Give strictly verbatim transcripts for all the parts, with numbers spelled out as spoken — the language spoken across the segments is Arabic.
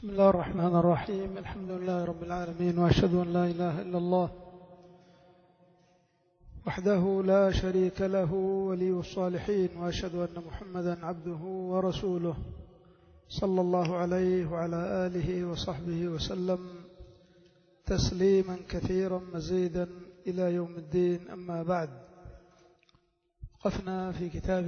بسم الله الرحمن الرحيم. الحمد لله رب العالمين، وأشهد أن لا إله إلا الله وحده لا شريك له ولي الصالحين، وأشهد أن محمدا عبده ورسوله صلى الله عليه وعلى آله وصحبه وسلم تسليما كثيرا مزيدا إلى يوم الدين. أما بعد، وقفنا في كتاب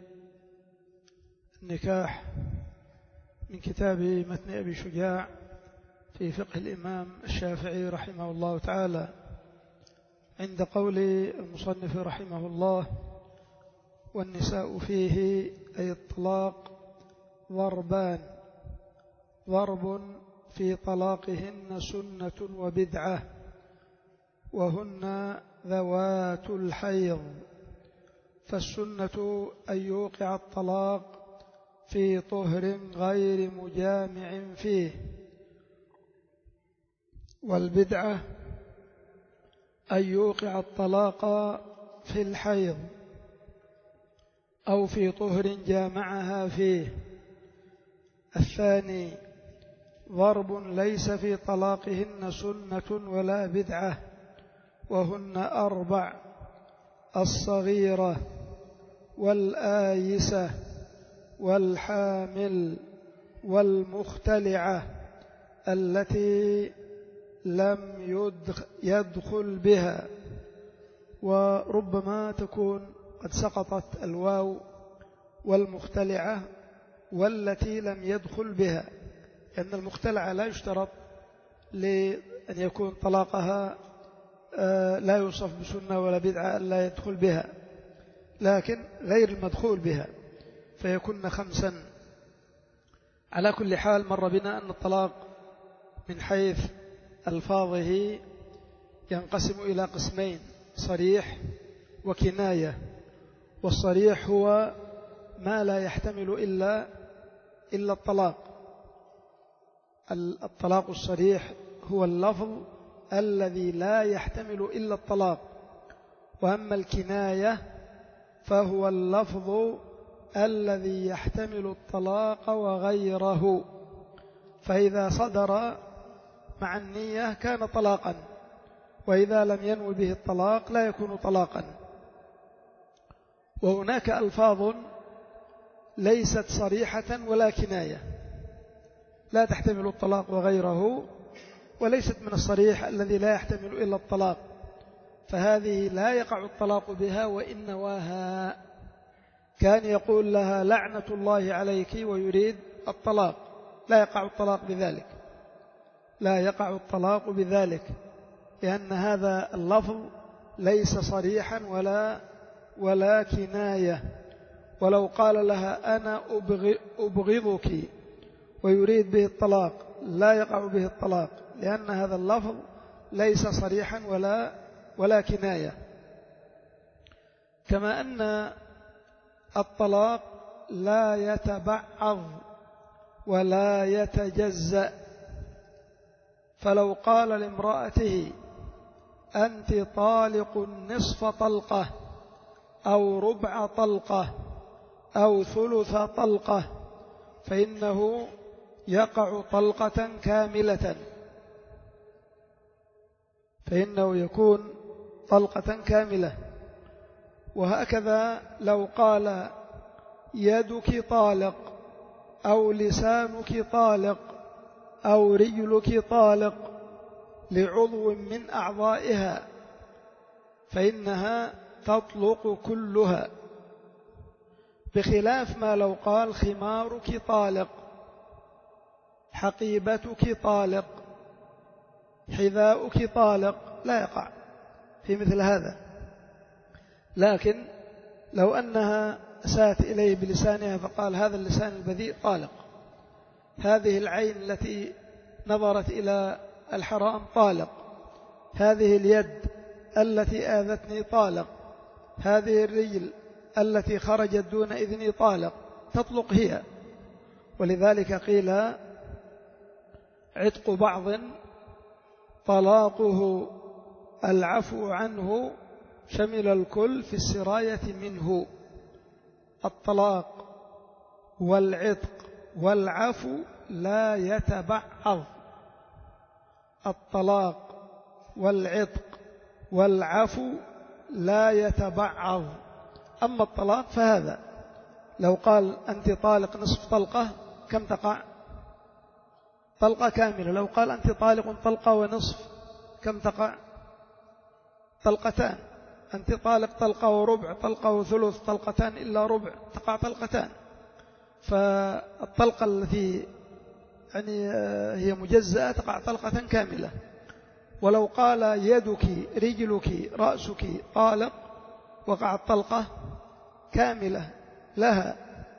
النكاح من كتاب متن أبي شجاع في فقه الإمام الشافعي رحمه الله تعالى، عند قول المصنف رحمه الله: والنساء فيه أي الطلاق ضربان، ضرب في طلاقهن سنة وبدعة، وهن ذوات الحيض. فالسنة أن يوقع الطلاق في طهر غير مجامع فيه، والبدعة أن يوقع الطلاق في الحيض أو في طهر جامعها فيه. الثاني ضرب ليس في طلاقهن سنة ولا بدعة، وهن أربع: الصغيرة والآيسة والحامل والمختلعة التي لم يدخل بها. وربما تكون قد سقطت الواو، والمختلعة والتي لم يدخل بها، لأن المختلعة لا يشترط لأن يكون طلاقها لا يوصف بسنة ولا بدعة ألا يدخل بها، لكن غير المدخول بها فيكون خمسا. على كل حال، مر بنا أن الطلاق من حيث ألفاظه ينقسم إلى قسمين: صريح وكناية. والصريح هو ما لا يحتمل إلا إلا الطلاق. الطلاق الصريح هو اللفظ الذي لا يحتمل إلا الطلاق. وأما الكناية فهو اللفظ الذي يحتمل الطلاق وغيره، فإذا صدر مع النية كان طلاقا، وإذا لم ينو به الطلاق لا يكون طلاقا. وهناك ألفاظ ليست صريحة ولا كناية، لا تحتمل الطلاق وغيره، وليست من الصريح الذي لا يحتمل إلا الطلاق، فهذه لا يقع الطلاق بها وإن نواها. كان يقول لها لعنة الله عليك ويريد الطلاق، لا يقع الطلاق بذلك، لا يقع الطلاق بذلك، لأن هذا اللفظ ليس صريحا ولا ولا كناية. ولو قال لها أنا أبغضك ويريد به الطلاق لا يقع به الطلاق، لأن هذا اللفظ ليس صريحا ولا ولا كناية. كما أن الطلاق لا يتبعض ولا يتجزأ، فلو قال لامرأته أنت طالق نصف طلقة أو ربع طلقة أو ثلث طلقة فإنه يقع طلقة كاملة، فإنه يكون طلقة كاملة. وهكذا لو قال يدك طالق أو لسانك طالق أو رجلك طالق لعضو من أعضائها فإنها تطلق كلها، بخلاف ما لو قال خمارك طالق، حقيبتك طالق، حذاؤك طالق، لا يقع في مثل هذا. لكن لو أنها سات إليه بلسانها فقال هذا اللسان البذيء طالق، هذه العين التي نظرت إلى الحرام طالق، هذه اليد التي آذتني طالق، هذه الرجل التي خرجت دون إذني طالق، تطلق هي. ولذلك قيل عتق بعض طلاقه العفو عنه شمل الكل في السراية منه. الطلاق والعتق والعفو لا يتبعض. الطلاق والعتق والعفو لا يتبعض. أما الطلاق فهذا لو قال أنت طالق نصف طلقة كم تقع؟ طلقة كاملة. لو قال أنت طالق طلقة ونصف كم تقع؟ طلقتان. أنت طالق طلقة وربع، طلقة وثلث، طلقتان إلا ربع، تقع طلقتان. فالطلقة التي يعني هي مجزأة تقع طلقة كاملة. ولو قال يدك رجلك رأسك طالق وقعت طلقة كاملة لها.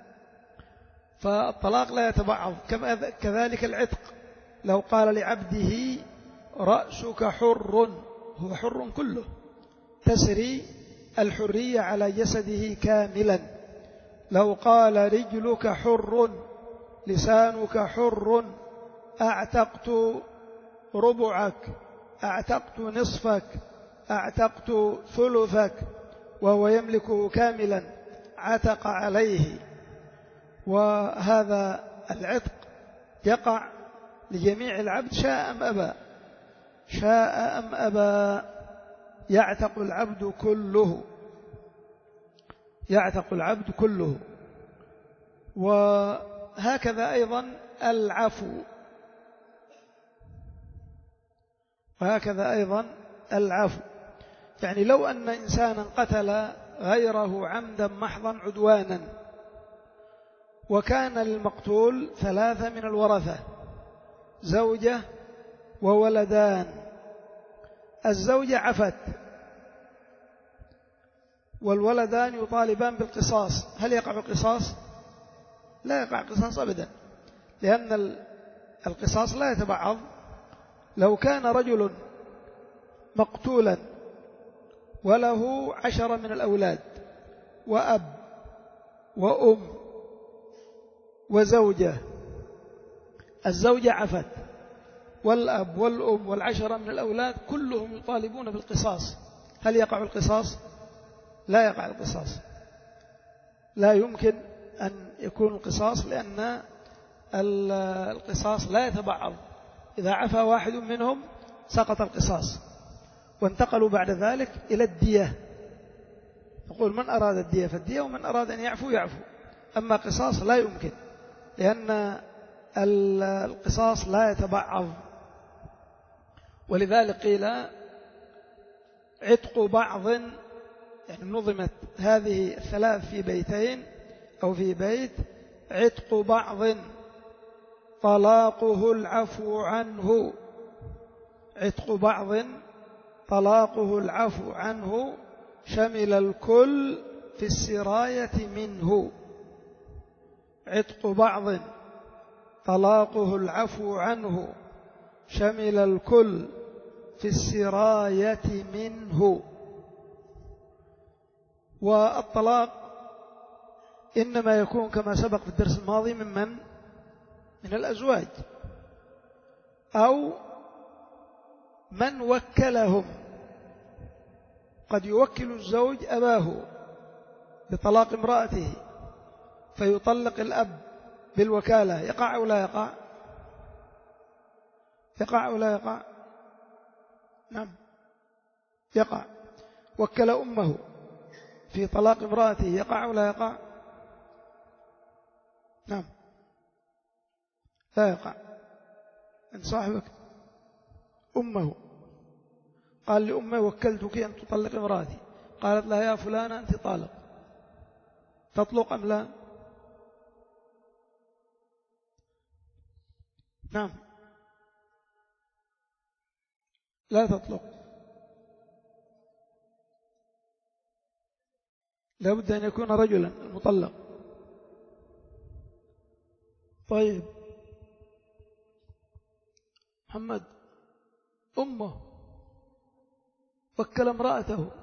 فالطلاق لا يتبعض. كذلك العتق، لو قال لعبده رأسك حر، هو حر كله، تسري الحرية على جسده كاملا. لو قال رجلك حر، لسانك حر، أعتقت ربعك، أعتقت نصفك، أعتقت ثلثك، وهو يملكه كاملا، عتق عليه. وهذا العتق يقع لجميع العبد شاء أم أبى، شاء أم أبى، يعتق العبد كله، يعتق العبد كله. وهكذا أيضا العفو، وهكذا أيضا العفو. يعني لو أن إنسانا قتل غيره عمدا محضا عدوانا، وكان للمقتول ثلاثة من الورثة، زوجة وولدان. الزوجة عفت والولدان يطالبان بالقصاص، هل يقع القصاص؟ لا يقع القصاص أبدا، لأن القصاص لا يتبعض. لو كان رجل مقتولا وله عشرة من الأولاد، وأب وأم وزوجة، الزوجة عفت والأب والأم والعشرة من الأولاد كلهم يطالبون بالقصاص، هل يقع القصاص؟ لا يقع القصاص، لا يمكن أن يكون القصاص، لأن القصاص لا يتبعض. إذا عفى واحد منهم سقط القصاص، وانتقلوا بعد ذلك إلى الدية. نقول من أراد الدية فالدية، ومن أراد أن يعفو يعفو. أما قصاص لا يمكن، لأن القصاص لا يتبعض. ولذلك قيل عتق بعض، يعني نظمت هذه الثلاث في بيتين أو في بيت: عتق بعض طلاقه العفو عنه، عتق بعض طلاقه العفو عنه، شمل الكل في السراية منه. عتق بعض طلاقه العفو عنه، شمل الكل في السراية منه. والطلاق إنما يكون كما سبق في الدرس الماضي ممن من الأزواج أو من وكلهم. قد يوكل الزوج أباه بطلاق امرأته فيطلق الأب بالوكالة، يقع أو لا يقع؟ يقع أو لا يقع؟ نعم يقع. وكل أمه في طلاق امرأته، يقع أو لا يقع؟ نعم لا يقع. إن صاحبك أمه قال لأمه وكلتك أن تطلق امرأتي، قالت لها يا فلانة أنت طالق، تطلق أم لا؟ نعم لا تطلق، لا بد أن يكون رجلا المطلق. طيب محمد أمه وكل امرأته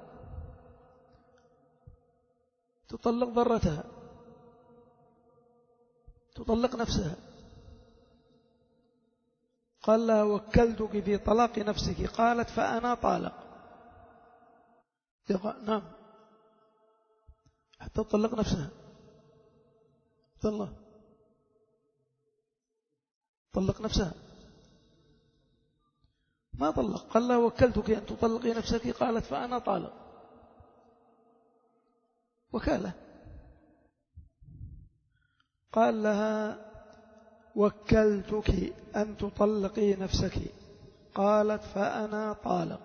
تطلق ضرتها، تطلق نفسها، قال لها وكلتك في طلاق نفسك، قالت فأنا طالق، نعم حتى تطلق نفسها. الله طلق نفسها، ما طلق، قال لها وكلتك أن تطلقي نفسك، قالت فأنا طالق، وكالة. قال لها وكلتك أن تطلقي نفسك، قالت فأنا طالق.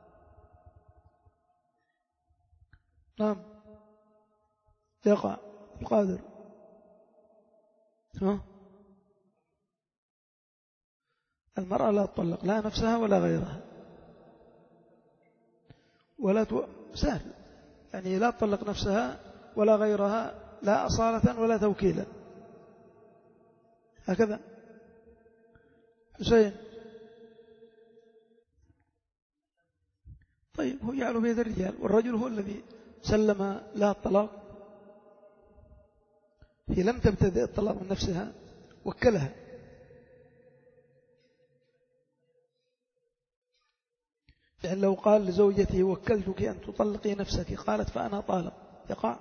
نعم يقع القادر. ها؟ المرأة لا تطلق لا نفسها ولا غيرها، ولا تو... سهل يعني لا تطلق نفسها ولا غيرها، لا أصالة ولا توكيلا، هكذا. حسين طيب هو يعلو بيد الرجال، والرجل هو الذي سلم لها الطلاق، هي لم تبتدئ الطلاق من نفسها، وكلها. يعني لو قال لزوجته وكلتك أن تطلقي نفسك، قالت فأنا طالق، يقع.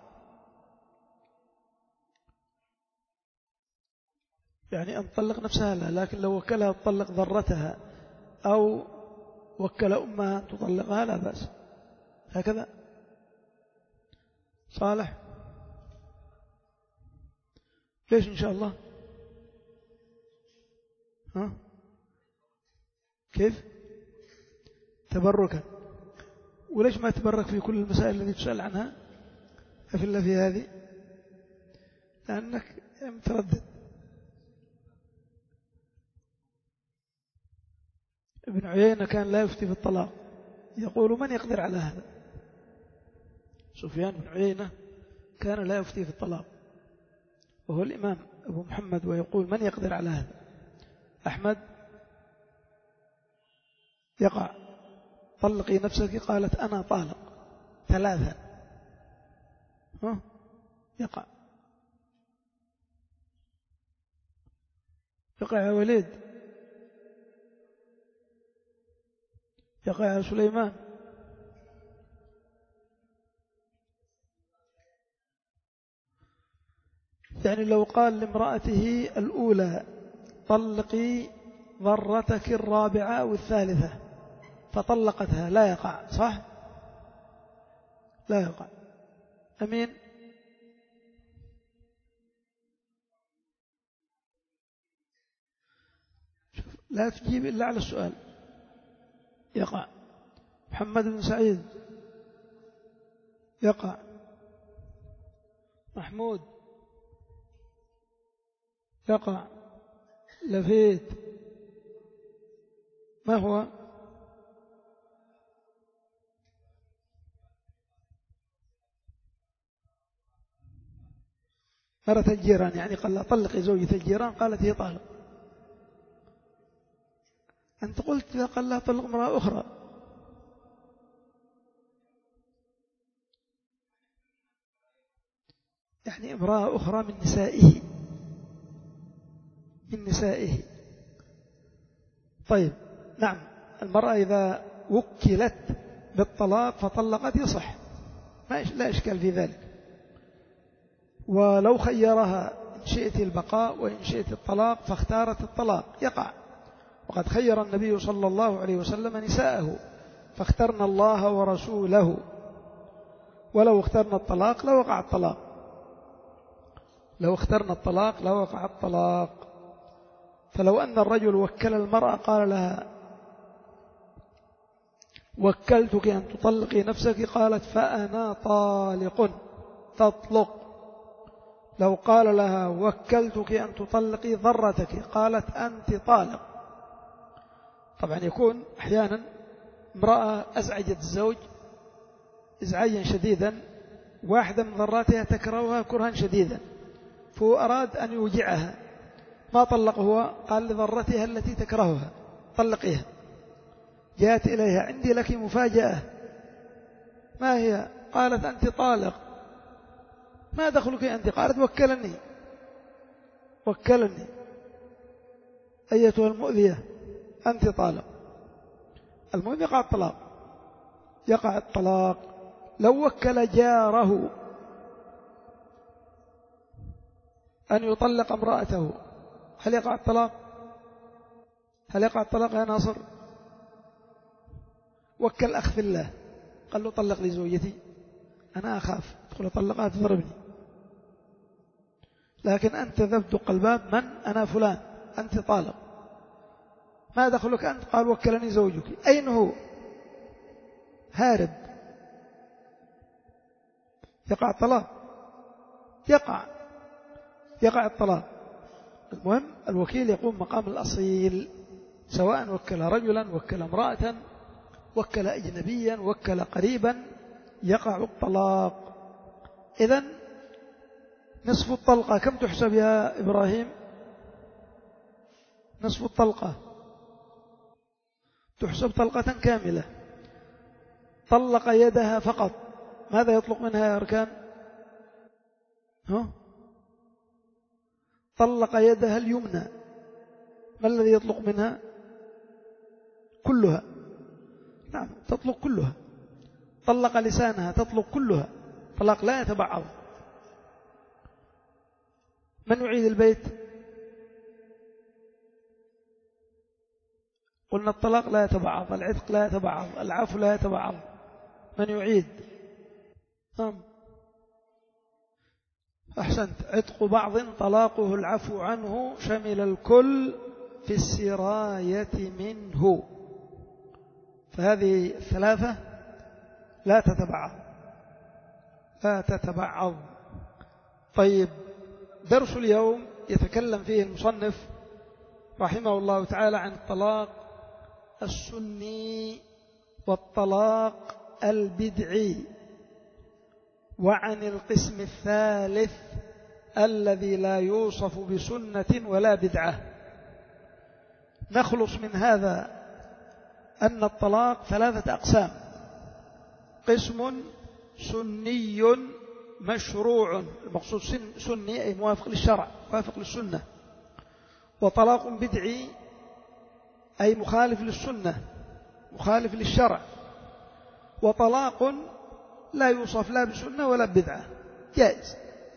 يعني أن تطلق نفسها لا، لكن لو وكلها تطلق ذرتها أو وكل أمها أن تطلقها لا بأس، هكذا. صالح ليش إن شاء الله؟ ها؟ كيف؟ تبركا. وليش ما تبرك في كل المسائل التي تسأل عنها أفلا في هذه؟ لأنك متردد. ابن عيينة كان لا يفتي في الطلاق، يقول من يقدر على هذا؟ سفيان بن عيينة كان لا يفتي في الطلاق، وهو الإمام أبو محمد، ويقول من يقدر على هذا؟ أحمد يقع طلقي نفسك، قالت أنا طالق ثلاثة، ها؟ يقع. يقع يا وليد، يقع يا سليمان. يعني لو قال لامرأته الأولى طلقي ضرتك الرابعة أو الثالثة فطلقتها، لا يقع، صح؟ لا يقع. أمين. لا تجيب إلا على السؤال. يقع. محمد بن سعيد يقع. محمود يقع. لفيت ما هو؟ مرة الجيران، يعني قال لا طلقي زوجة الجيران، قالت هي طالق. أنت قلت قال لا طلق امرأة أخرى. يعني امرأة أخرى من نسائه، من نسائه. طيب نعم، المرأة إذا وكلت بالطلاق فطلقت يصح، لا إشكال في ذلك. ولو خيرها إن شئت البقاء وإن شئت الطلاق فاختارت الطلاق يقع. وقد خير النبي صلى الله عليه وسلم نساءه فاخترنا الله ورسوله، ولو اخترنا الطلاق لوقع الطلاق، لو اخترنا الطلاق لوقع الطلاق. فلو أن الرجل وكل المرأة قال لها وكلتك أن تطلقي نفسك، قالت فأنا طالق، تطلق. لو قال لها وكلتك أن تطلقي ضرتك، قالت أنت طالق. طبعا يكون أحيانا امرأة أزعجت الزوج إزعاجا شديدا، واحدة من ضراتها تكرهها كرها شديدا، فهو أراد أن يوجعها، ما طلق هو، قال لضرتها التي تكرهها طلقيها. جاءت إليها عندي لك مفاجأة. ما هي؟ قالت أنت طالق. ما دخلك أنت؟ قالت وكلني، وكلني أيتها المؤذية، أنت طالق. المهم يقع الطلاق، يقع الطلاق. لو وكل جاره أن يطلق امرأته هل يقع الطلاق؟ هل يقع الطلاق يا ناصر؟ وكل أخ في الله قال له طلق لي زوجتي، أنا أخاف تقول أطلقها تضربني، لكن أنت تدق الباب، من أنا فلان، أنت طالق، ما دخلك أنت؟ قال وكلني زوجك. أين هو؟ هارب. يقع الطلاق؟ يقع يقع الطلاق. المهم الوكيل يقوم مقام الأصيل، سواء وكل رجلا وكل امرأة وكل أجنبيا وكل قريبا، يقع الطلاق. إذن نصف الطلقة كم تحسب يا إبراهيم؟ نصف الطلقة تحسب طلقة كاملة. طلق يدها فقط، ماذا يطلق منها يا أركان؟ ها؟ طلق يدها اليمنى، ما الذي يطلق منها؟ كلها. نعم تطلق كلها. طلق لسانها تطلق كلها، طلاق لا يتبعض. من يعيد البيت؟ قلنا الطلاق لا يتبعض، العتق لا يتبعض، العفو لا يتبعض. من يعيد؟ نعم أحسنت. عتق بعض طلاقه العفو عنه، شمل الكل في السراية منه. فهذه الثلاثة لا تتبعض لا تتبعض. طيب، درس اليوم يتكلم فيه المصنف رحمه الله تعالى عن الطلاق السني والطلاق البدعي، وعن القسم الثالث الذي لا يوصف بسنة ولا بدعة. نخلص من هذا أن الطلاق ثلاثة أقسام: قسم سني مشروع، المقصود سني أي موافق للشرع موافق للسنة، وطلاق بدعي أي مخالف للسنة مخالف للشرع، وطلاق لا يوصف لا بسنة ولا بدعة جائز.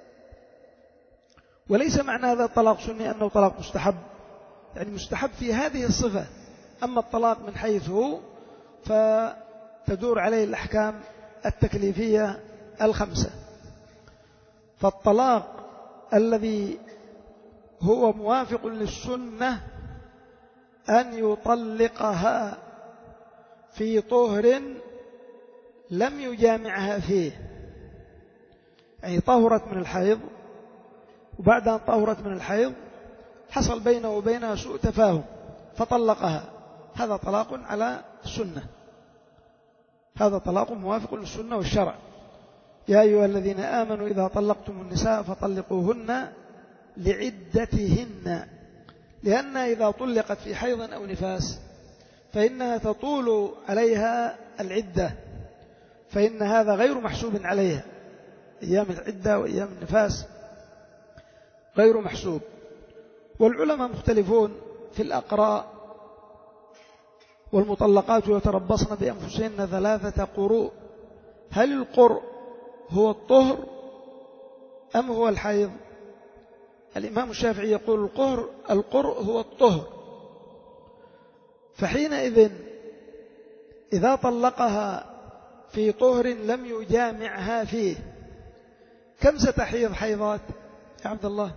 وليس معنى هذا الطلاق سني أنه طلاق مستحب، يعني مستحب في هذه الصفة. أما الطلاق من حيث هو فتدور عليه الأحكام التكليفية الخمسة. فالطلاق الذي هو موافق للسنة أن يطلقها في طهر لم يجامعها فيه، يعني طهرت من الحيض، وبعد أن طهرت من الحيض حصل بينه وبينها سوء تفاهم فطلقها، هذا طلاق على السنة، هذا طلاق موافق للسنة والشرع. يا أيها الذين آمنوا إذا طلقتم النساء فطلقوهن لعدتهن، لأن إذا طلقت في حيض أو نفاس فإنها تطول عليها العدة، فإن هذا غير محسوب عليها، أيام العدة وأيام النفاس غير محسوب. والعلماء مختلفون في الأقراء. والمطلقات يتربصن بأنفسهن ثلاثة قروء، هل القرء هو الطهر أم هو الحيض؟ الإمام الشافعي يقول القهر القرء هو الطهر، فحينئذ إذا طلقها في طهر لم يجامعها فيه كم ستحيض حيضات يا عبد الله؟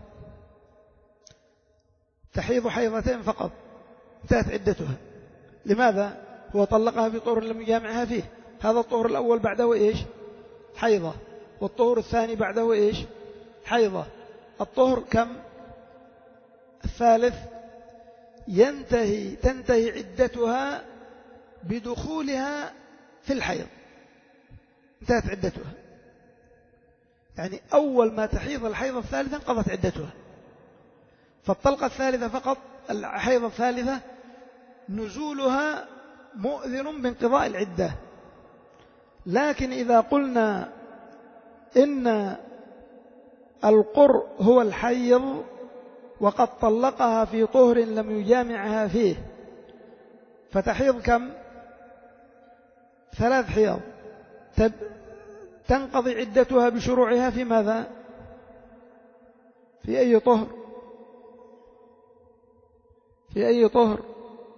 تحيض حيضتين فقط، انتهت عدتها. لماذا؟ هو طلقها في طهر لم يجامعها فيه، هذا الطهر الأول بعده إيش؟ حيضة، والطهر الثاني بعده إيش؟ حيضة. الطهر كم؟ الثالث ينتهي تنتهي عدتها بدخولها في الحيض، انتهت عدتها، يعني أول ما تحيض الحيضة الثالثة انقضت عدتها. فالطلقة الثالثة فقط، الحيضة الثالثة نزولها مؤذن بانقضاء العدة. لكن إذا قلنا إن القرء هو الحيض وقد طلقها في طهر لم يجامعها فيه فتحيض كم؟ ثلاث حيض، تنقضي عدتها بشروعها في ماذا؟ في أي طهر؟ في أي طهر؟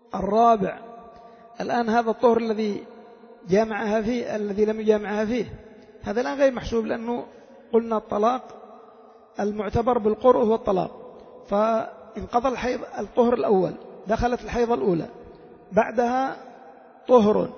الرابع. الآن هذا الطهر الذي جامعها فيه الذي لم يجامعها فيه هذا الآن غير محسوب، لأنه قلنا الطلاق المعتبر بالقرء هو الطلاق. فانقضى الحيض الطهر الأول، دخلت الحيض الأولى، بعدها طهر،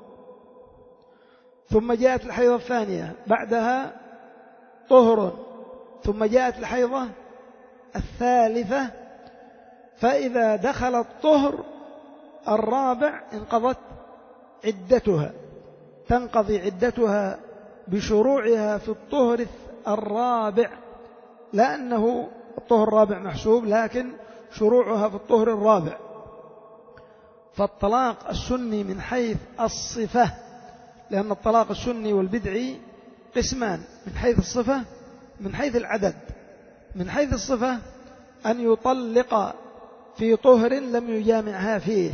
ثم جاءت الحيضة الثانية، بعدها طهر، ثم جاءت الحيضة الثالثة. فإذا دخل الطهر الرابع انقضت عدتها، تنقضي عدتها بشروعها في الطهر الرابع، لا أنه الطهر الرابع محسوب، لكن شروعها في الطهر الرابع. فالطلاق السني من حيث الصفة، لأن الطلاق السني والبدعي قسمان، من حيث الصفة من حيث العدد. من حيث الصفة أن يطلق في طهر لم يجامعها فيه،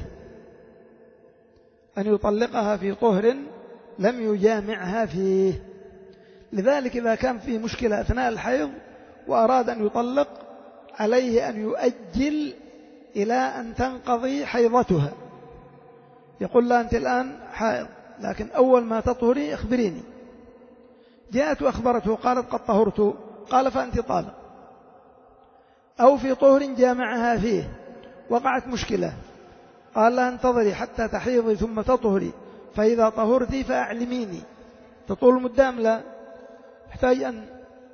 أن يطلقها في طهر لم يجامعها فيه. لذلك إذا كان في مشكلة أثناء الحيض وأراد أن يطلق، عليه أن يؤجل إلى أن تنقضي حيضتها. يقول لها أنت الآن حائض، لكن أول ما تطهري أخبريني. جاءت وأخبرته قالت قد طهرت، قال فأنت طالق. أو في طهر جامعها فيه وقعت مشكلة، قال لها انتظري حتى تحيضي ثم تطهري، فإذا طهرتي فأعلميني. تطول المدام؟ لا، تحتاج أن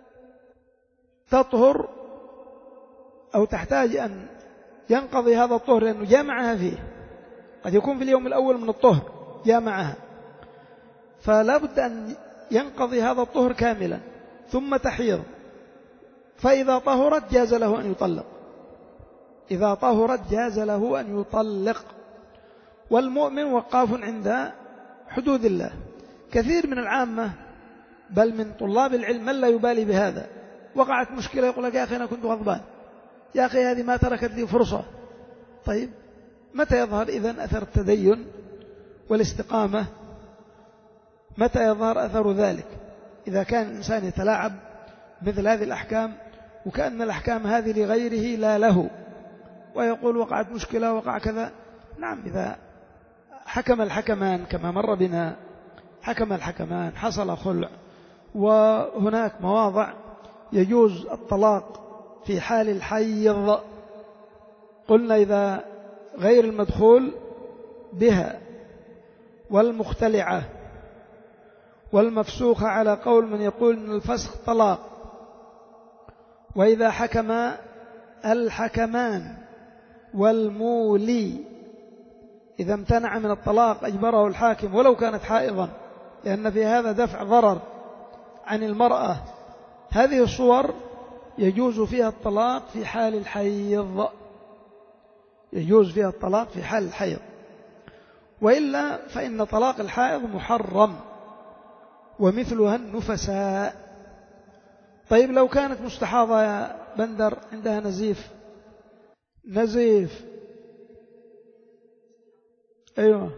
تطهر أو تحتاج أن ينقضي هذا الطهر، لأنه جامعها فيه. قد يكون في اليوم الأول من الطهر جامعها، فلا بد أن ينقضي هذا الطهر كاملا ثم تحيض. فإذا طهرت جاز له أن يطلق، إذا طهرت جاز له أن يطلق. والمؤمن وقاف عند حدود الله. كثير من العامة بل من طلاب العلم من لا يبالي بهذا، وقعت مشكلة يقول لك يا أخي أنا كنت غضبان، يا أخي هذه ما تركت لي فرصة. طيب متى يظهر إذن أثر التدين والاستقامة؟ متى يظهر أثر ذلك؟ إذا كان الإنسان يتلاعب مثل هذه الأحكام، وكأن الأحكام هذه لغيره لا له، ويقول وقعت مشكلة وقع كذا. نعم، إذا حكم الحكمان كما مر بنا، حكم الحكمان حصل خلع، وهناك مواضع يجوز الطلاق في حال الحيض. قلنا إذا غير المدخول بها والمختلعة والمفسوخة على قول من يقول أن الفسخ طلاق، وإذا حكم الحكمان والمولي، إذا امتنع من الطلاق أجبره الحاكم ولو كانت حائضا، لأن في هذا دفع ضرر عن المرأة. هذه الصور يجوز فيها الطلاق في حال الحيض، يجوز فيها الطلاق في حال الحيض، وإلا فإن طلاق الحائض محرم، ومثلها النفساء. طيب لو كانت مستحاضة يا بندر عندها نزيف، نزيف أيوة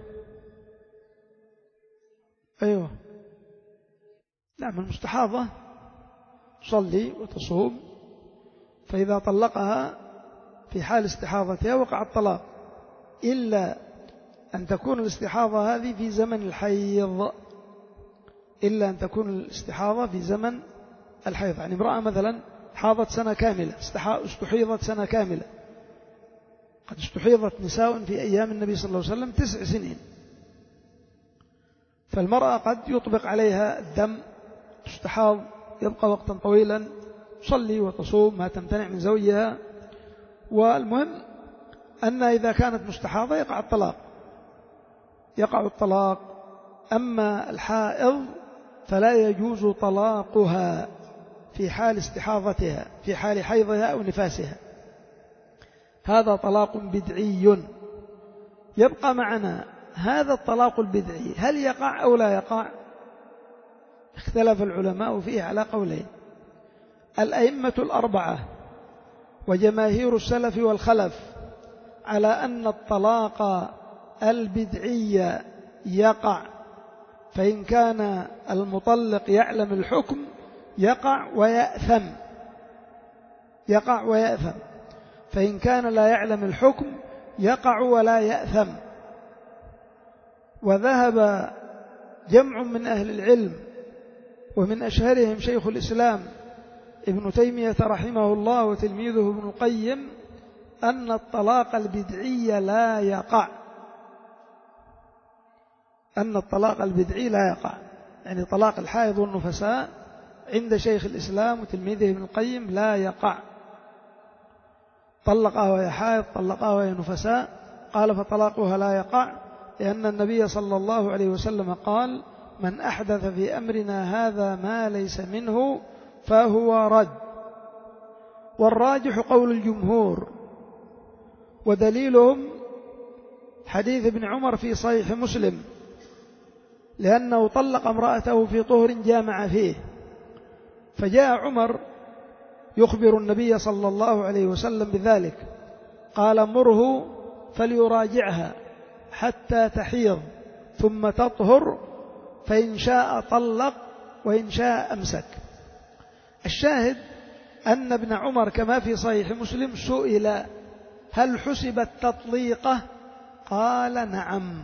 أيوة نعم، المستحاضة تصلي وتصوم، فإذا طلقها في حال استحاضتها وقع الطلاق، إلا أن تكون الاستحاضة هذه في زمن الحيض، إلا أن تكون الاستحاضة في زمن الحيض. يعني امرأة مثلا حاضت سنة كاملة، استحيضت سنة كاملة. قد استحيضت نساء في أيام النبي صلى الله عليه وسلم تسع سنين، فالمرأة قد يطبق عليها الدم، تستحاض، يبقى وقتا طويلا، تصلي وتصوم، ما تمتنع من زوجها. والمهم أن إذا كانت مستحاضة يقع الطلاق، يقع الطلاق. أما الحائض فلا يجوز طلاقها في حال استحاضتها، في حال حيضها أو نفاسها، هذا طلاق بدعي. يبقى معنا هذا الطلاق البدعي هل يقع أو لا يقع؟ اختلف العلماء فيه على قولين. الأئمة الأربعة وجماهير السلف والخلف على أن الطلاق البدعي يقع، فإن كان المطلق يعلم الحكم يقع ويأثم، يقع ويأثم. فإن كان لا يعلم الحكم يقع ولا يأثم. وذهب جمع من أهل العلم ومن أشهرهم شيخ الإسلام ابن تيمية رحمه الله وتلميذه ابن القيم أن الطلاق البدعي لا يقع، أن الطلاق البدعي لا يقع، يعني طلاق الحائض والنفساء عند شيخ الإسلام وتلميذه ابن القيم لا يقع. طلقها وهي حائض، طلقها وهي نفساء، قال فطلاقها لا يقع، لأن النبي صلى الله عليه وسلم قال: من أحدث في أمرنا هذا ما ليس منه فهو رد. والراجح قول الجمهور، ودليلهم حديث ابن عمر في صحيح مسلم، لأنه طلق امرأته في طهر جامع فيه، فجاء عمر يخبر النبي صلى الله عليه وسلم بذلك، قال: مره فليراجعها حتى تحيض ثم تطهر، فإن شاء طلق وإن شاء أمسك. الشاهد أن ابن عمر كما في صحيح مسلم سئل: هل حسبت تطليقه؟ قال: نعم.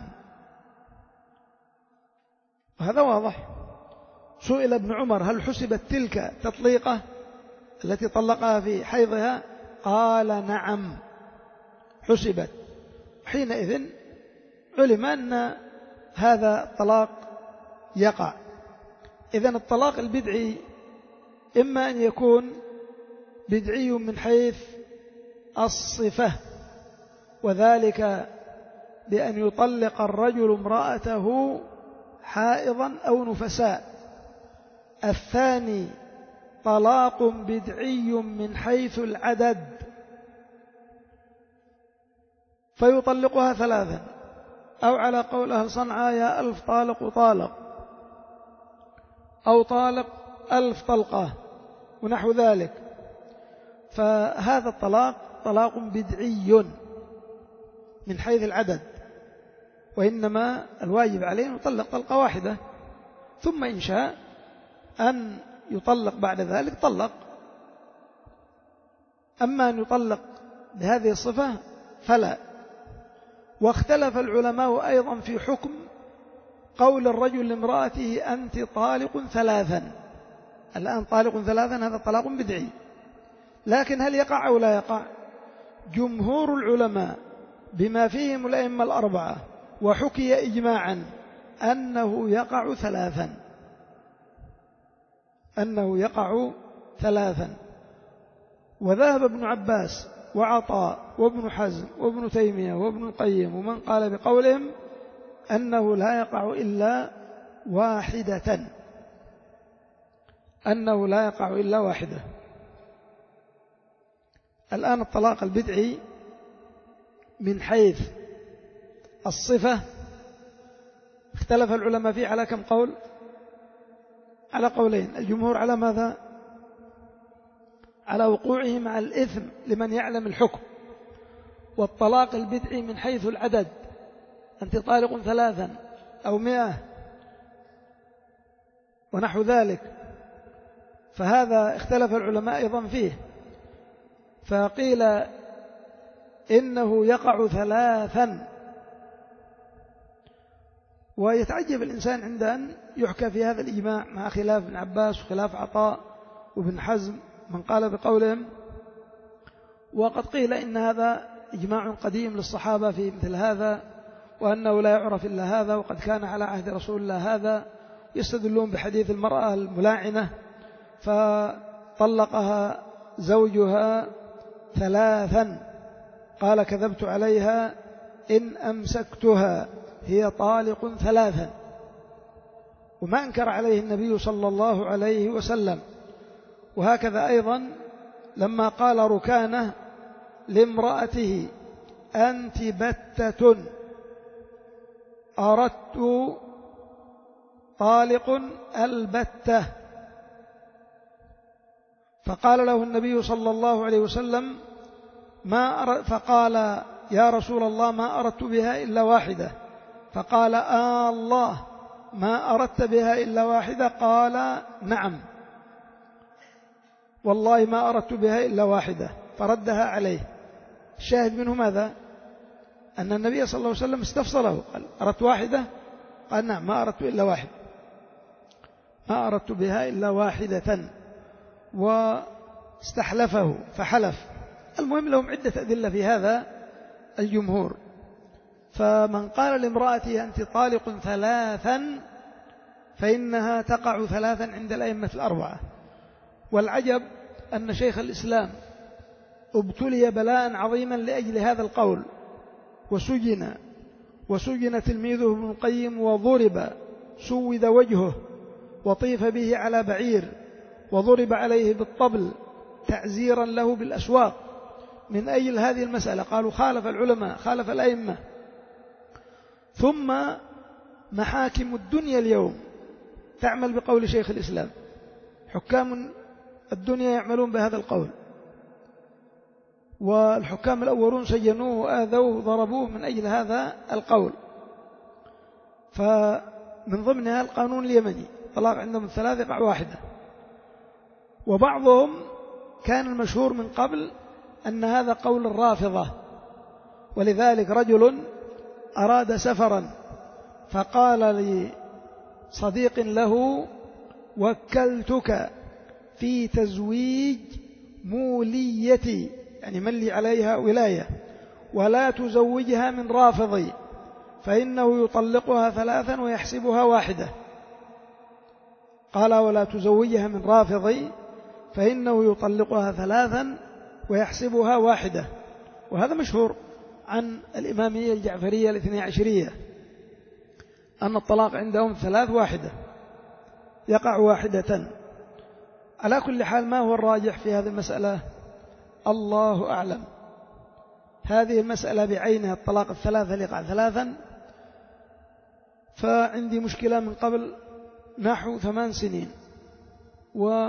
وهذا واضح، سئل ابن عمر: هل حسبت تلك تطليقه التي طلقها في حيضها؟ قال: نعم حسبت. حينئذ علم أن هذا الطلاق يقع. إذن الطلاق البدعي إما أن يكون بدعي من حيث الصفة، وذلك بأن يطلق الرجل امرأته حائضا أو نفساء. الثاني طلاق بدعي من حيث العدد، فيطلقها ثلاثا، أو على قول أهل صنعاء: يا ألف طالق طالق، أو طالق ألف طلقة ونحو ذلك. فهذا الطلاق طلاق بدعي من حيث العدد، وإنما الواجب عليه أن يطلق طلقة واحدة، ثم إن شاء أن يطلق بعد ذلك طلق. أما أن يطلق بهذه الصفة فلا. واختلف العلماء أيضا في حكم قول الرجل لامرأته: أنت طالق ثلاثا. الآن طالق ثلاثا هذا طلاق بدعي، لكن هل يقع أو لا يقع؟ جمهور العلماء بما فيهم الأئمة الأربعة وحكي إجماعا أنه يقع ثلاثا، أنه يقع ثلاثا. وذهب ابن عباس وعطاء وابن حزم وابن تيمية وابن القيم ومن قال بقولهم أنه لا يقع إلا واحدة، أنه لا يقع إلا واحدة. الآن الطلاق البدعي من حيث الصفة اختلف العلماء فيه على كم قول؟ على قولين. الجمهور على ماذا؟ على وقوعه مع الإثم لمن يعلم الحكم. والطلاق البدعي من حيث العدد: أنت طالق ثلاثا أو مئة ونحو ذلك، فهذا اختلف العلماء أيضا فيه، فقيل إنه يقع ثلاثا. ويتعجب الإنسان عند أن يحكى في هذا الإجماع مع خلاف ابن عباس وخلاف عطاء وابن حزم من قال بقولهم. وقد قيل إن هذا إجماع قديم للصحابة في مثل هذا، وأنه لا يعرف إلا هذا، وقد كان على عهد رسول الله هذا. يستدلون بحديث المرأة الملاعنة فطلقها زوجها ثلاثا، قال: كذبت عليها إن أمسكتها، هي طالق ثلاثا. وما أنكر عليه النبي صلى الله عليه وسلم. وهكذا أيضا لما قال ركانة لامرأته: أنت بتة، أردت طالق البتة، فقال له النبي صلى الله عليه وسلم: ما أرد، فقال: يا رسول الله ما أردت بها إلا واحدة. فقال: آه الله، ما أردت بها إلا واحدة؟ قال: نعم والله ما أردت بها إلا واحدة. فردها عليه. الشاهد منه ماذا؟ أن النبي صلى الله عليه وسلم استفصله قال أردت واحدة؟ قال نعم ما أردت إلا واحد، ما أردت بها إلا واحدة، واستحلفه فحلف. المهم لهم عدة أدلة في هذا الجمهور. فمن قال لامرأته أنت طالق ثلاثا فإنها تقع ثلاثا عند الأئمة الأربعة. والعجب أن شيخ الإسلام ابتلي بلاء عظيما لأجل هذا القول، وسجن وسجن تلميذه ابن القيم وضرب، سود وجهه وطيف به على بعير وضرب عليه بالطبل تعزيرا له بالأسواق من أجل هذه المسألة. قالوا خالف العلماء، خالف الأئمة. ثم محاكم الدنيا اليوم تعمل بقول شيخ الإسلام، حكام الدنيا يعملون بهذا القول، والحكام الأولون سجنوه وآذوه وضربوه من أجل هذا القول. فمن ضمنها القانون اليمني، طلاق عندهم الثلاث يقع واحدة. وبعضهم كان المشهور من قبل أن هذا قول الرافضة، ولذلك رجل أراد سفرا فقال لصديق له وكلتك في تزويج موليتي، يعني من لي عليها ولاية، ولا تزوجها من رافضي فإنه يطلقها ثلاثا ويحسبها واحدة. قال ولا تزوجها من رافضي فإنه يطلقها ثلاثا ويحسبها واحدة. وهذا مشهور عن الإمامية الجعفرية الاثني عشرية أن الطلاق عندهم ثلاث واحدة، يقع واحدة. على كل حال ما هو الراجح في هذه المسألة؟ الله أعلم. هذه المسألة بعينها الطلاق الثلاثة اللي يقع ثلاثا، فعندي مشكلة من قبل نحو ثمان سنين، ومن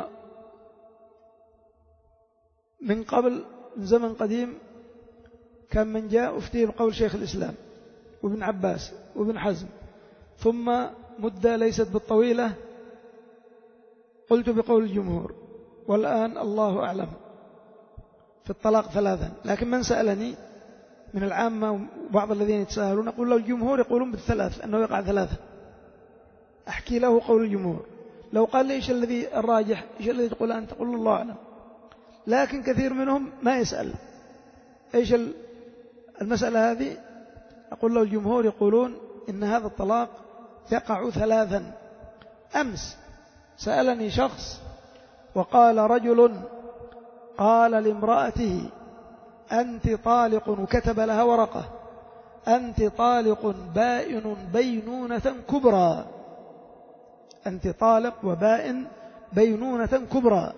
قبل من زمن قديم كان من جاء أفتي بقول شيخ الإسلام وابن عباس وابن حزم، ثم مدة ليست بالطويلة قلت بقول الجمهور، والآن الله أعلم في الطلاق ثلاثا. لكن من سألني من العامة وبعض الذين يتساهلون أقول له الجمهور يقولون بالثلاث أنه يقع ثلاثة، أحكي له قول الجمهور. لو قال لي إيش الذي الراجح، إيش الذي تقول أنت، تقول الله أعلم. لكن كثير منهم ما يسأل إيش المسألة هذه، أقول له الجمهور يقولون إن هذا الطلاق يقع ثلاثا. أمس سألني شخص وقال رجل قال لامرأته أنت طالق، وكتب لها ورقة أنت طالق بائن بينونة كبرى، أنت طالق وبائن بينونة كبرى.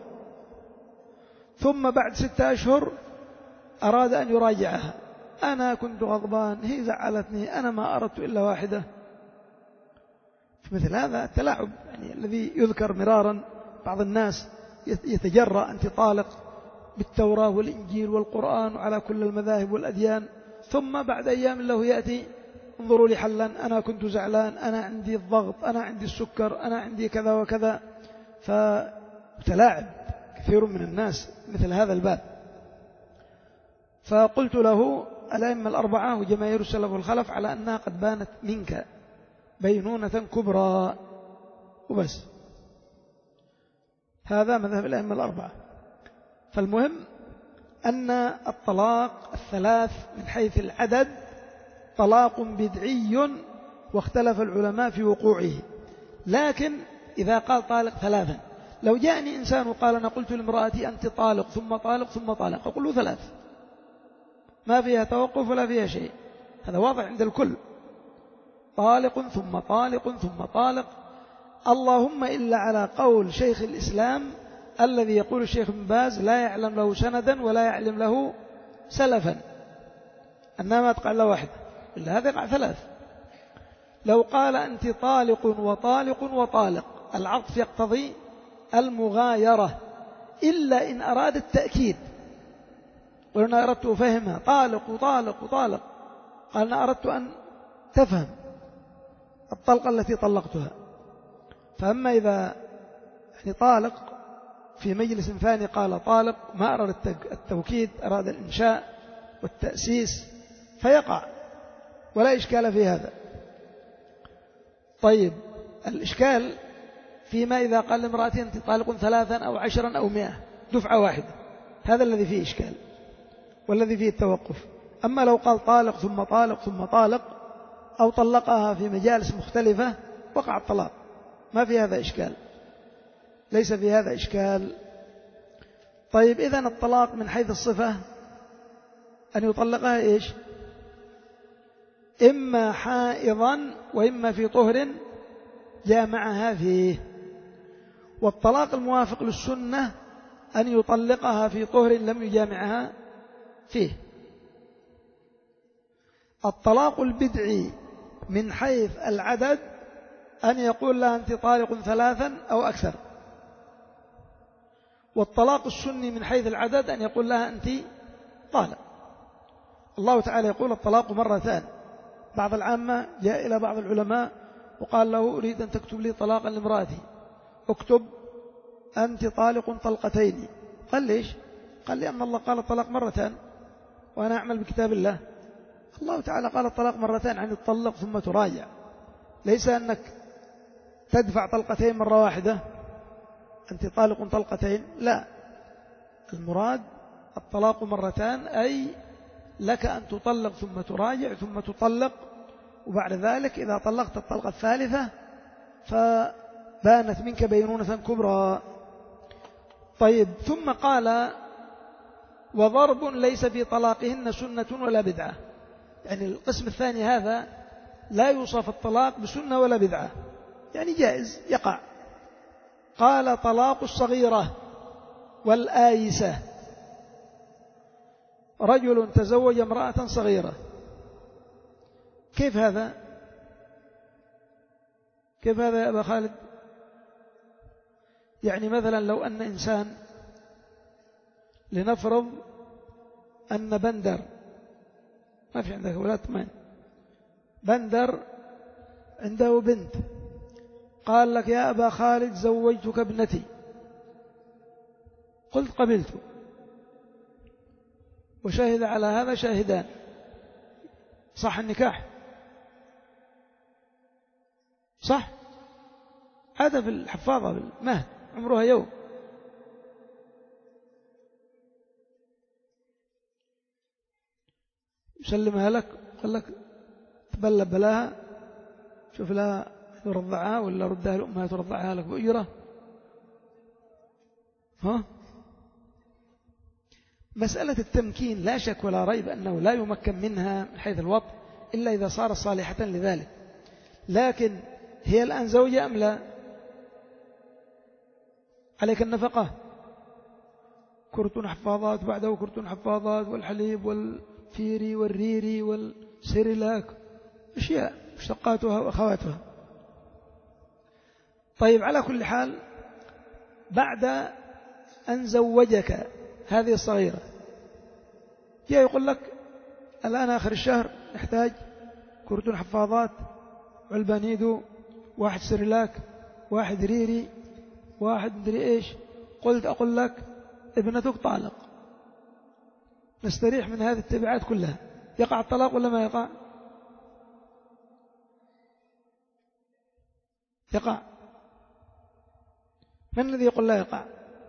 ثم بعد ستة أشهر أراد أن يراجعها، أنا كنت غضبان، هي زعلتني، أنا ما أردت إلا واحدة. مثل هذا التلاعب يعني الذي يذكر مرارا، بعض الناس يتجرأ أنت طالق بالتوراة والإنجيل والقرآن وعلى كل المذاهب والأديان، ثم بعد أيام له يأتي انظروا لي حلا، أنا كنت زعلان، أنا عندي الضغط، أنا عندي السكر، أنا عندي كذا وكذا. فتلاعب كثير من الناس مثل هذا الباب. فقلت له الأئمة الأربعة وجماهير السلف والخلف على أنها قد بانت منك بينونة كبرى وبس. هذا مذهب الأئمة الأربعة. فالمهم أن الطلاق الثلاث من حيث العدد طلاق بدعي، واختلف العلماء في وقوعه. لكن إذا قال طالق ثلاثا، لو جاءني إنسان وقال أنا قلت لامرأتي أنت طالق ثم طالق ثم طالق، أقول له ثلاث، ما فيها توقف ولا فيها شيء، هذا واضح عند الكل، طالق ثم طالق ثم طالق. اللهم إلا على قول شيخ الإسلام الذي يقول الشيخ ابن باز لا يعلم له سندا ولا يعلم له سلفا أنها ما تقع إلا واحدة، إلا هذا يقع ثلاث. لو قال أنت طالق وطالق وطالق، العطف يقتضي المغايرة إلا إن أراد التأكيد، وأنا أردت أفهمها طالق وطالق وطالق، قال أنا أردت أن تفهم الطلقة التي طلقتها. فأما إذا يعني طالق في مجلس ثاني قال طالق، ما أراد التوكيد، أراد الإنشاء والتأسيس، فيقع ولا إشكال في هذا. طيب الإشكال فيما إذا قال لامرأتي أنت طالق ثلاثا أو عشرا أو مئة دفعة واحدة، هذا الذي فيه إشكال والذي فيه التوقف. أما لو قال طالق ثم طالق ثم طالق أو طلقها في مجالس مختلفة وقع الطلاق، ما في هذا إشكال، ليس في هذا إشكال. طيب إذن الطلاق من حيث الصفة أن يطلقها إيش؟ إما حائضا وإما في طهر جامعها فيه. والطلاق الموافق للسنة أن يطلقها في طهر لم يجامعها فيه. الطلاق البدعي من حيث العدد أن يقول لها أنت طالق ثلاثا أو أكثر. والطلاق السني من حيث العدد أن يقول لها أنت طالق. الله تعالى يقول الطلاق مرتان. بعض العامة جاء إلى بعض العلماء وقال له أريد أن تكتب لي طلاقا لامرأتي، اكتب أنت طالق طلقتين. قال ليش؟ قال لي أن الله قال الطلاق مرتان وأنا أعمل بكتاب الله. الله تعالى قال الطلاق مرتان عن الطلق ثم تراجع، ليس أنك تدفع طلقتين مرة واحدة أنت طالق طلقتين، لا، المراد الطلاق مرتان، أي لك أن تطلق ثم تراجع ثم تطلق، وبعد ذلك إذا طلقت الطلقة الثالثة فبانت منك بينونة كبرى. طيب ثم قال وضرب ليس في طلاقهن سنة ولا بدعة، يعني القسم الثاني هذا لا يوصف الطلاق بسنة ولا بدعة، يعني جائز يقع. قال طلاق الصغيرة والآيسة، رجل تزوج امرأة صغيرة، كيف هذا؟ كيف هذا يا أبا خالد؟ يعني مثلا لو أن إنسان، لنفرض أن بندر، ما في عندك أولاد ثمان، بندر عنده بنت، قال لك يا أبا خالد زوجتك ابنتي، قلت قبلت، وشهد على هذا شاهدان، صح النكاح؟ صح؟ هذا في الحفاظة بالمهد عمرها يوم، يسلمها لك، قال لك تبلب بلاها، شوف لها يرضعها ولا ردها لأمها ترضعها لك بأجرة. ها؟ مسألة التمكين لا شك ولا ريب أنه لا يمكن منها من حيث الوطء إلا إذا صارت صالحة لذلك، لكن هي الآن زوجة أم لا؟ عليك النفقة، كرتون حفاظات بعده كرتون حفاظات والحليب والفيري والريري والسيريلاك، أشياء مشتقاتها وأخواتها. طيب على كل حال، بعد أن زوجك هذه الصغيرة جاء يقول لك الآن آخر الشهر نحتاج كرتون حفاظات، علبانيدو، واحد سيريلاك، واحد ريري، واحد مدري إيش، قلت أقول لك ابنتك طالق، نستريح من هذه التبعات كلها، يقع الطلاق ولا ما يقع؟ يقع. من الذي يقول لا يقع؟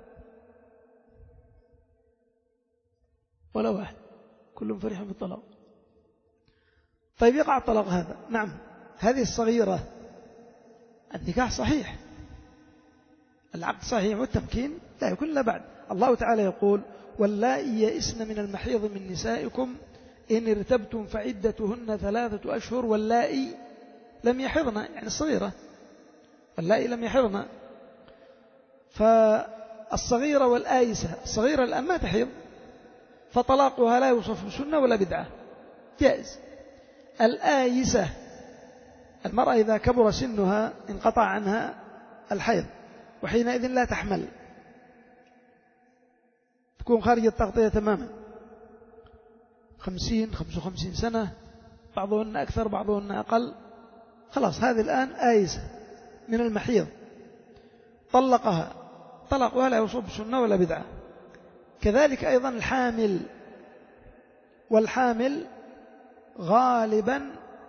ولا واحد، كلهم فرحوا بالطلاق. طيب يقع الطلاق هذا، نعم، هذه الصغيرة النكاح صحيح، العقد صحيح، والتمكين لا يكون إلا بعد. الله تعالى يقول واللائي يئسن من المحيض من نسائكم إن ارتبتم فعدتهن ثلاثة أشهر واللائي لم يحضن، يعني الصغيرة واللائي لم يحضن. فالصغيرة والآيسة، الصغيرة الآن ما تحيض، فطلاقها لا يوصف بسنة ولا بدعة، جائز. الآيسة المرأة إذا كبر سنها انقطع عنها الحيض، وحينئذ لا تحمل، تكون خارج التغطية تماما، خمسين خمسة وخمسين سنة، بعضهن أكثر بعضهن أقل، خلاص هذه الآن آيسة من المحيض، طلقها، طلقها لا يوصف بسنة ولا بدعة. كذلك أيضا الحامل، والحامل غالبا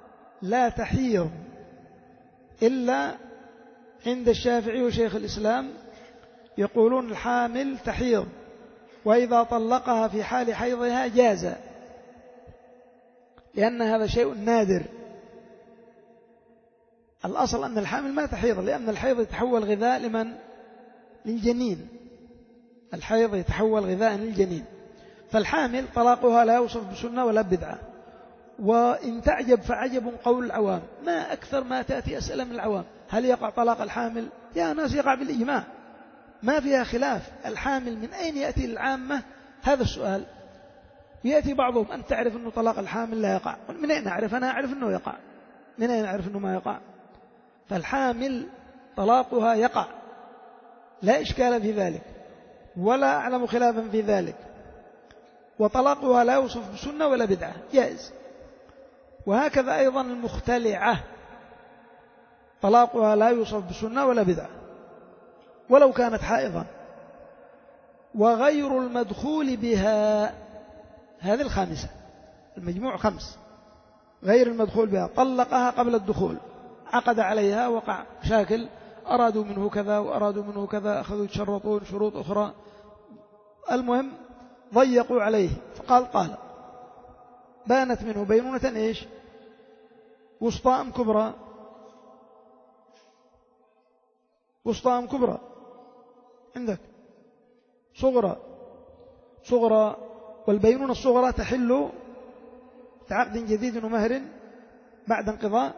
لا تحيض إلا عند الشافعي وشيخ الإسلام يقولون الحامل تحيض، وإذا طلقها في حال حيضها جاز، لأن هذا شيء نادر. الأصل أن الحامل ما تحيض، لأن الحيض يتحول غذاء لمن؟ للجنين. الحيض يتحول غذاء للجنين، فالحامل طلاقها لا يوصف بسنة ولا بدعة. وإن تعجب فعجب قول العوام، ما أكثر ما تأتي أسئلة من العوام: هل يقع طلاق الحامل؟ يا ناس يقع بالإجماع، ما فيها خلاف. الحامل من أين يأتي العامة هذا السؤال؟ يأتي بعضهم: أن تعرف أنه طلاق الحامل لا يقع. من أين أعرف؟ أنا أعرف أنه يقع. من أين أعرف أنه ما يقع؟ فالحامل طلاقها يقع، لا إشكال في ذلك، ولا أعلم خلافا في ذلك. وطلاقها لا يوصف بسنة ولا بدعة، جائز. وهكذا أيضا المختلعة طلاقها لا يوصف بسنة ولا بدعة ولو كانت حائضا. وغير المدخول بها، هذه الخامسة، المجموع خمس. غير المدخول بها طلقها قبل الدخول، عقد عليها، وقع مشاكل، أرادوا منه كذا وأرادوا منه كذا، أخذوا يتشرطون شروط أخرى، المهم ضيقوا عليه فقال طالق، بانت منه بينونة إيش؟ وسطى أم كبرى؟ وسطى أم كبرى؟ عندك صغرى. صغرى، والبينونة الصغرى تحل بعقد جديد ومهر بعد انقضاء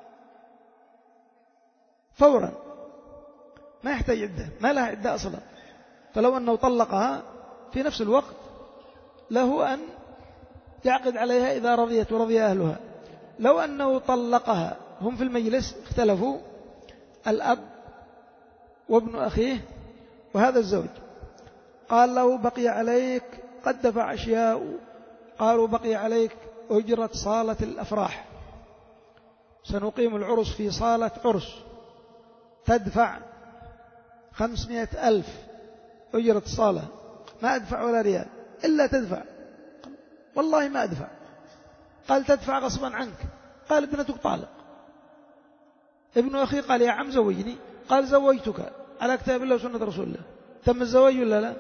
فورا، ما يحتاج عدة، ما لها عدة أصلا. فلو أنه طلقها في نفس الوقت له أن يعقد عليها إذا رضيت ورضي أهلها. لو أنه طلقها، هم في المجلس اختلفوا، الأب وابن أخيه وهذا الزوج، قال له بقي عليك، قد دفع أشياء، قالوا بقي عليك أجرة صالة الأفراح، سنقيم العرس في صالة عرس، تدفع خمسمائة ألف أجرة الصالة. ما أدفع ولا ريال إلا تدفع. والله ما أدفع. قال تدفع غصبا عنك. قال ابنتك طالق. ابن أخي قال يا عم زوجني. قال زوجتك على كتاب الله وسنة رسول الله. تم الزواج ولا لا؟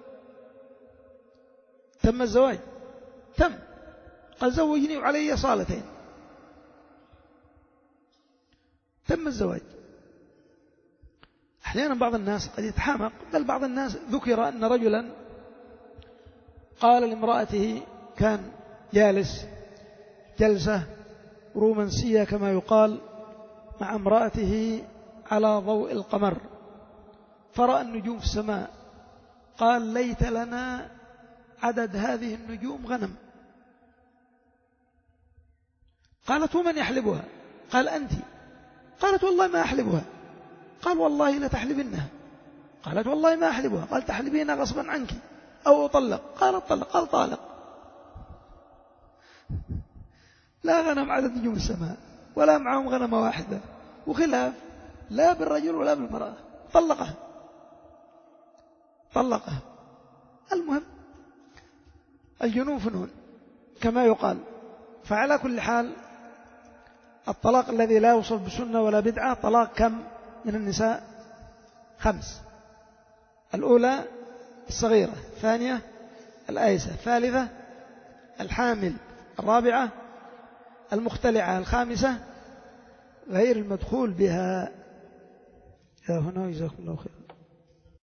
تم الزواج؟ تم. قال زوجني وعلي صالتين. تم الزواج. أحيانا بعض الناس قد يتحامق، بل بعض الناس ذكر أن رجلا قال لامرأته، كان جالس جلسة رومانسية كما يقال مع امرأته على ضوء القمر، فرأى النجوم في السماء، قال ليت لنا عدد هذه النجوم غنم. قالت ومن يحلبها؟ قال أنت. قالت والله ما أحلبها. قال والله لتحلبنها. قالت والله ما أحلبها. قال تحلبينها غصبا عنك أو أطلق. قال طلق. قال طالق. لا غنم عدد نجوم السماء ولا معهم غنمة واحدة، وخلاف لا بالرجل ولا بالمرأة، طلقها طلقها. المهم الجنون فنون كما يقال. فعلى كل حال الطلاق الذي لا يوصف بسنة ولا بدعة طلاق كم من النساء؟ خمس. الأولى الصغيرة، الثانية الآيسة، الثالثة الحامل، الرابعة المختلعة، الخامسة غير المدخول بها. إلى هنا، جزاكم الله خير.